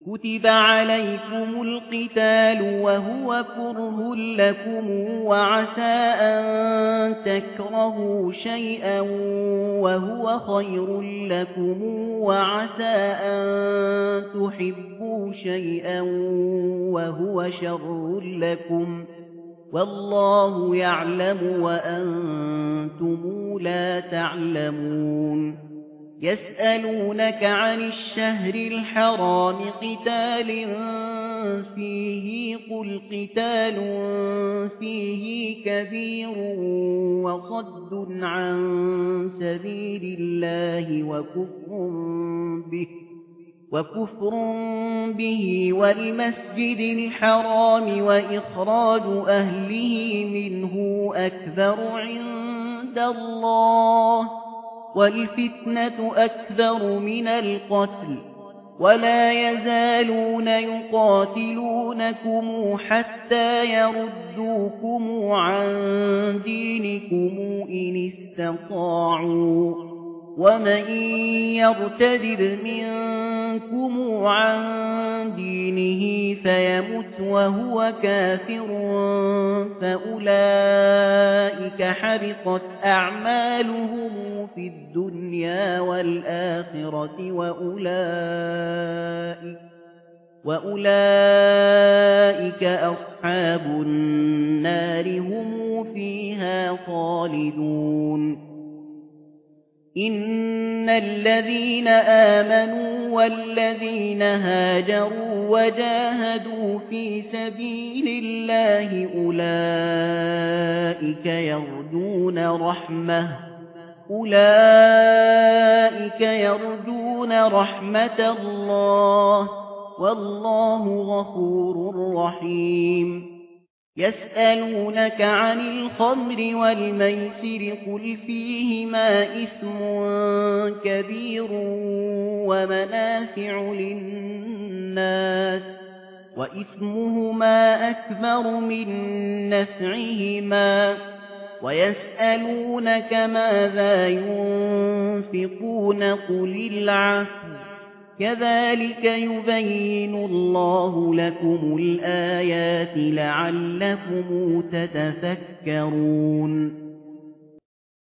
كتب عليكم القتال وهو كره لكم وعسى أن تكرهوا شيئا وهو خير لكم وعسى أن تحبوا شيئا وهو شر لكم والله يعلم وأنتم لا تعلمون يسألونك عن الشهر الحرام قتال فيه قل قتال فيه كبير وصد عن سبيل الله وكفر به والمسجد الحرام وإخراج أهله منه أكبر عند الله والفتنة أكبر من القتل ولا يزالون يقاتلونكم حتى يردوكم عن دينكم إن استطاعوا ومن يرتد منكم عن دينه فيمت وهو كافر فأولئك حبطت أعمالهم في الدنيا والآخرة وأولئك أصحاب النار هم فيها خالدون إن الذين آمنوا والذين هاجروا وجاهدوا في سبيل الله أولئك يرجون رحمة الله والله غفور رحيم يسألونك عن الخمر والميسر قل فيهما إثم كبير ومنافع للناس وإثمهما أكبر من نفعهما ويسألونك ماذا ينفقون قل العفو كذلك يبين الله لكم الآيات لعلكم تتفكرون